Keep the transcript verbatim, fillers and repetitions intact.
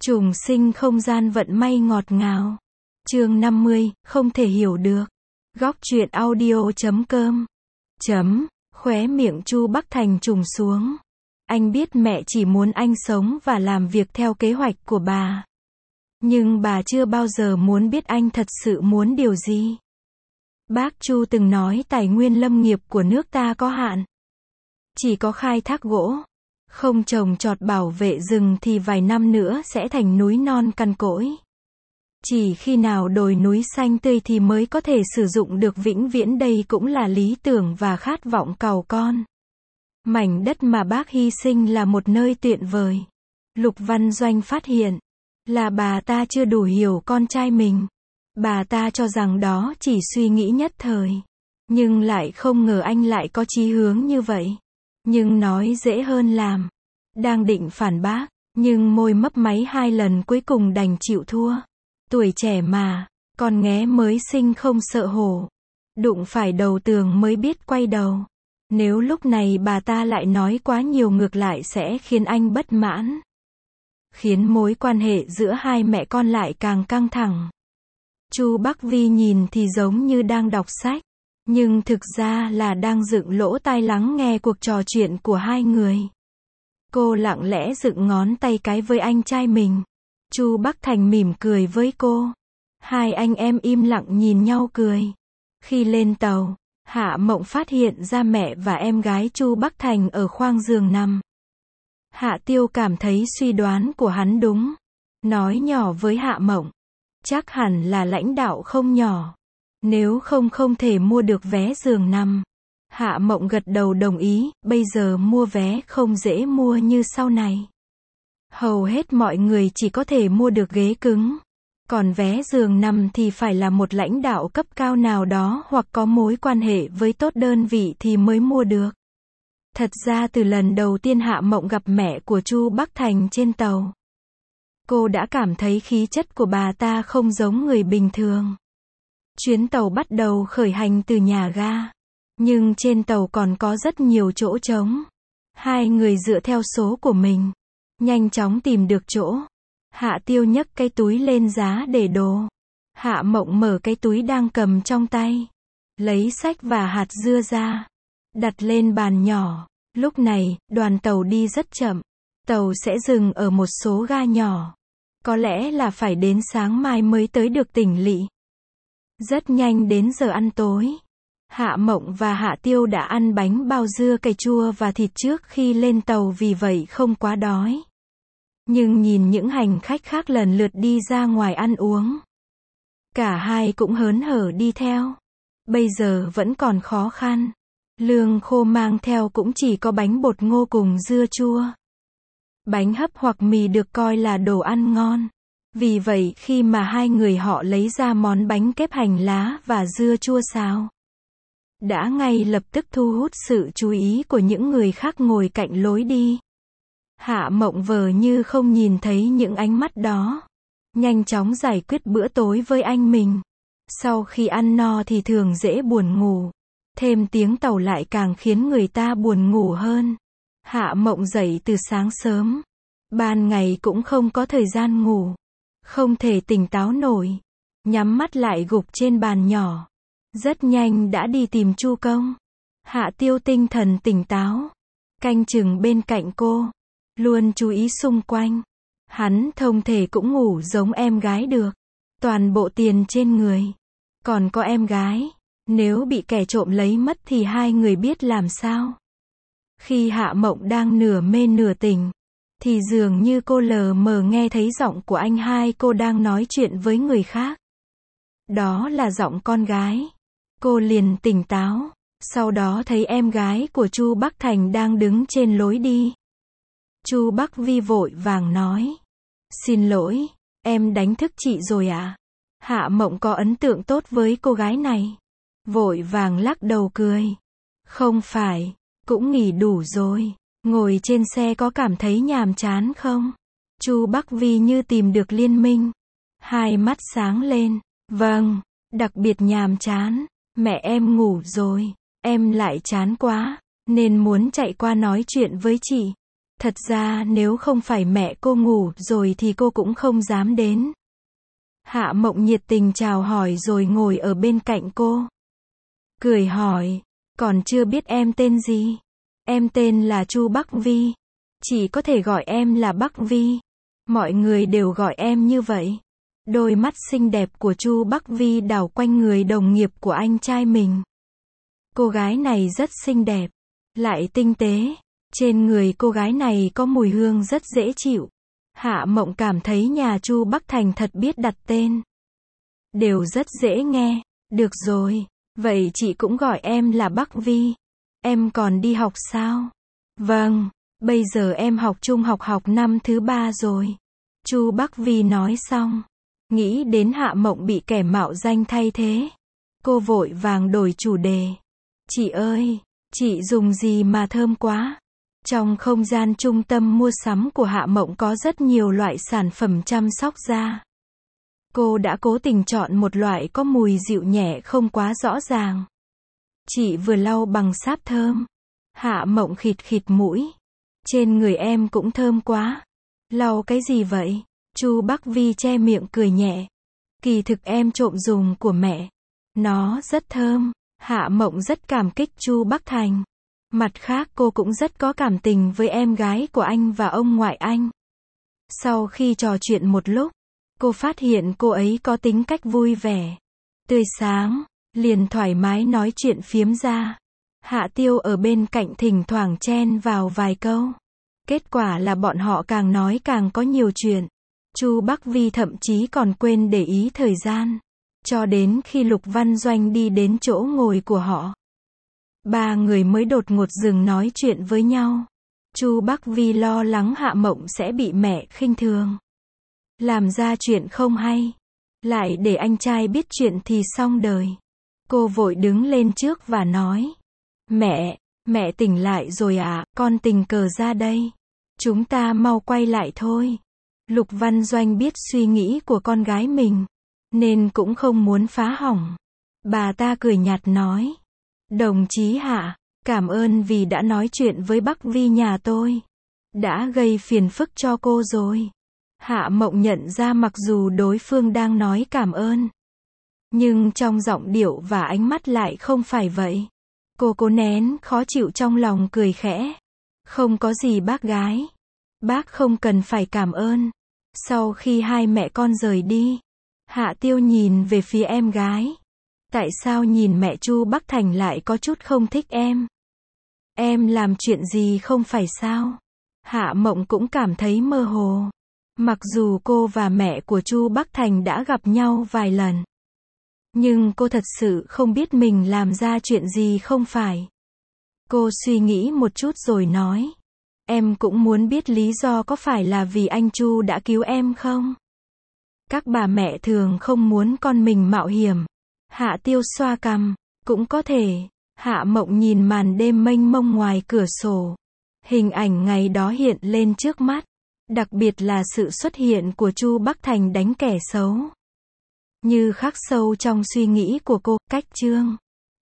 Trùng sinh không gian vận may ngọt ngào. Chương năm mươi, không thể hiểu được. Góc truyện audio chấm com. Chấm, khóe miệng Chu Bắc Thành trùng xuống. Anh biết mẹ chỉ muốn anh sống và làm việc theo kế hoạch của bà. Nhưng bà chưa bao giờ muốn biết anh thật sự muốn điều gì. Bác Chu từng nói tài nguyên lâm nghiệp của nước ta có hạn. Chỉ có khai thác gỗ, không trồng trọt bảo vệ rừng thì vài năm nữa sẽ thành núi non cằn cỗi. Chỉ khi nào đồi núi xanh tươi thì mới có thể sử dụng được vĩnh viễn, đây cũng là lý tưởng và khát vọng cầu con. Mảnh đất mà bác hy sinh là một nơi tuyệt vời. Lục Văn Doanh phát hiện là bà ta chưa đủ hiểu con trai mình. Bà ta cho rằng đó chỉ suy nghĩ nhất thời. Nhưng lại không ngờ anh lại có chí hướng như vậy. Nhưng nói dễ hơn làm. Đang định phản bác, nhưng môi mấp máy hai lần cuối cùng đành chịu thua. Tuổi trẻ mà, con nghé mới sinh không sợ hổ. Đụng phải đầu tường mới biết quay đầu. Nếu lúc này bà ta lại nói quá nhiều ngược lại sẽ khiến anh bất mãn. Khiến mối quan hệ giữa hai mẹ con lại càng căng thẳng. Chu Bắc Vi nhìn thì giống như đang đọc sách. Nhưng thực ra là đang dựng lỗ tai lắng nghe cuộc trò chuyện của hai người. Cô lặng lẽ dựng ngón tay cái với anh trai mình. Chu Bắc Thành mỉm cười với cô. Hai anh em im lặng nhìn nhau cười. Khi lên tàu, Hạ Mộng phát hiện ra mẹ và em gái Chu Bắc Thành ở khoang giường nằm. Hạ Tiêu cảm thấy suy đoán của hắn đúng. Nói nhỏ với Hạ Mộng. Chắc hẳn là lãnh đạo không nhỏ. Nếu không không thể mua được vé giường nằm. Hạ Mộng gật đầu đồng ý, bây giờ mua vé không dễ mua như sau này. Hầu hết mọi người chỉ có thể mua được ghế cứng. Còn vé giường nằm thì phải là một lãnh đạo cấp cao nào đó hoặc có mối quan hệ với tốt đơn vị thì mới mua được. Thật ra từ lần đầu tiên Hạ Mộng gặp mẹ của Chu Bắc Thành trên tàu, cô đã cảm thấy khí chất của bà ta không giống người bình thường. Chuyến tàu bắt đầu khởi hành từ nhà ga. Nhưng trên tàu còn có rất nhiều chỗ trống. Hai người dựa theo số của mình. Nhanh chóng tìm được chỗ. Hạ Tiêu nhấc cái túi lên giá để đồ. Hạ Mộng mở cái túi đang cầm trong tay. Lấy sách và hạt dưa ra. Đặt lên bàn nhỏ. Lúc này, đoàn tàu đi rất chậm. Tàu sẽ dừng ở một số ga nhỏ. Có lẽ là phải đến sáng mai mới tới được tỉnh lỵ. Rất nhanh đến giờ ăn tối. Hạ Mộng và Hạ Tiêu đã ăn bánh bao dưa cay chua và thịt trước khi lên tàu, vì vậy không quá đói. Nhưng nhìn những hành khách khác lần lượt đi ra ngoài ăn uống, cả hai cũng hớn hở đi theo. Bây giờ vẫn còn khó khăn. Lương khô mang theo cũng chỉ có bánh bột ngô cùng dưa chua. Bánh hấp hoặc mì được coi là đồ ăn ngon. Vì vậy khi mà hai người họ lấy ra món bánh kếp hành lá và dưa chua xào, đã ngay lập tức thu hút sự chú ý của những người khác ngồi cạnh lối đi. Hạ Mộng vờ như không nhìn thấy những ánh mắt đó. Nhanh chóng giải quyết bữa tối với anh mình. Sau khi ăn no thì thường dễ buồn ngủ. Thêm tiếng tàu lại càng khiến người ta buồn ngủ hơn. Hạ Mộng dậy từ sáng sớm. Ban ngày cũng không có thời gian ngủ. Không thể tỉnh táo nổi. Nhắm mắt lại gục trên bàn nhỏ. Rất nhanh đã đi tìm Chu Công. Hạ Tiêu tinh thần tỉnh táo. Canh chừng bên cạnh cô. Luôn chú ý xung quanh. Hắn thông thể cũng ngủ giống em gái được. Toàn bộ tiền trên người. Còn có em gái. Nếu bị kẻ trộm lấy mất thì hai người biết làm sao. Khi Hạ Mộng đang nửa mê nửa tỉnh, thì dường như cô lờ mờ nghe thấy giọng của anh hai cô đang nói chuyện với người khác. Đó là giọng con gái. Cô liền tỉnh táo. Sau đó thấy em gái của Chu Bắc Thành đang đứng trên lối đi. Chu Bắc Vi vội vàng nói. Xin lỗi, em đánh thức chị rồi à? Hạ Mộng có ấn tượng tốt với cô gái này. Vội vàng lắc đầu cười. Không phải, cũng nghỉ đủ rồi. Ngồi trên xe có cảm thấy nhàm chán không? Chu Bắc Vi như tìm được liên minh. Hai mắt sáng lên. Vâng, đặc biệt nhàm chán. Mẹ em ngủ rồi. Em lại chán quá, nên muốn chạy qua nói chuyện với chị. Thật ra nếu không phải mẹ cô ngủ rồi thì cô cũng không dám đến. Hạ Mộng nhiệt tình chào hỏi rồi ngồi ở bên cạnh cô. Cười hỏi, còn chưa biết em tên gì? Em tên là Chu Bắc Vi. Chỉ có thể gọi em là Bắc Vi. Mọi người đều gọi em như vậy. Đôi mắt xinh đẹp của Chu Bắc Vi đảo quanh người đồng nghiệp của anh trai mình. Cô gái này rất xinh đẹp, lại tinh tế. Trên người cô gái này có mùi hương rất dễ chịu. Hạ Mộng cảm thấy nhà Chu Bắc Thành thật biết đặt tên. Đều rất dễ nghe. Được rồi, vậy chị cũng gọi em là Bắc Vi. Em còn đi học sao? Vâng, bây giờ em học trung học học năm thứ ba rồi. Chu Bắc Vi nói xong. Nghĩ đến Hạ Mộng bị kẻ mạo danh thay thế. Cô vội vàng đổi chủ đề. Chị ơi, chị dùng gì mà thơm quá? Trong không gian trung tâm mua sắm của Hạ Mộng có rất nhiều loại sản phẩm chăm sóc da. Cô đã cố tình chọn một loại có mùi dịu nhẹ không quá rõ ràng. Chị vừa lau bằng sáp thơm. Hạ Mộng khịt khịt mũi. Trên người em cũng thơm quá. Lau cái gì vậy? Chu Bắc Vi che miệng cười nhẹ. Kỳ thực em trộm dùng của mẹ. Nó rất thơm. Hạ Mộng rất cảm kích Chu Bắc Thành. Mặt khác cô cũng rất có cảm tình với em gái của anh và ông ngoại anh. Sau khi trò chuyện một lúc, cô phát hiện cô ấy có tính cách vui vẻ, tươi sáng, liền thoải mái nói chuyện phiếm ra. Hạ Tiêu ở bên cạnh thỉnh thoảng chen vào vài câu. Kết quả là bọn họ càng nói càng có nhiều chuyện. Chu Bắc Vi thậm chí còn quên để ý thời gian. Cho đến khi Lục Văn Doanh đi đến chỗ ngồi của họ, ba người mới đột ngột dừng nói chuyện với nhau. Chu Bắc Vi lo lắng Hạ Mộng sẽ bị mẹ khinh thường, làm ra chuyện không hay, lại để anh trai biết chuyện thì xong đời. Cô vội đứng lên trước và nói, mẹ, mẹ tỉnh lại rồi à, con tình cờ ra đây. Chúng ta mau quay lại thôi. Lục Văn Doanh biết suy nghĩ của con gái mình, nên cũng không muốn phá hỏng. Bà ta cười nhạt nói, đồng chí Hạ, cảm ơn vì đã nói chuyện với Bắc Vi nhà tôi. Đã gây phiền phức cho cô rồi. Hạ Mộng nhận ra mặc dù đối phương đang nói cảm ơn, nhưng trong giọng điệu và ánh mắt lại không phải vậy. Cô cố nén khó chịu trong lòng cười khẽ. Không có gì bác gái. Bác không cần phải cảm ơn. Sau khi hai mẹ con rời đi, Hạ Tiêu nhìn về phía em gái. Tại sao nhìn mẹ Chu Bắc Thành lại có chút không thích em? Em làm chuyện gì không phải sao? Hạ Mộng cũng cảm thấy mơ hồ. Mặc dù cô và mẹ của Chu Bắc Thành đã gặp nhau vài lần, nhưng cô thật sự không biết mình làm ra chuyện gì không phải. Cô suy nghĩ một chút rồi nói, em cũng muốn biết lý do có phải là vì anh Chu đã cứu em không? Các bà mẹ thường không muốn con mình mạo hiểm. Hạ Tiêu xoa cằm, cũng có thể. Hạ Mộng nhìn màn đêm mênh mông ngoài cửa sổ. Hình ảnh ngày đó hiện lên trước mắt. Đặc biệt là sự xuất hiện của Chu Bắc Thành đánh kẻ xấu. Như khắc sâu trong suy nghĩ của cô. Cách chương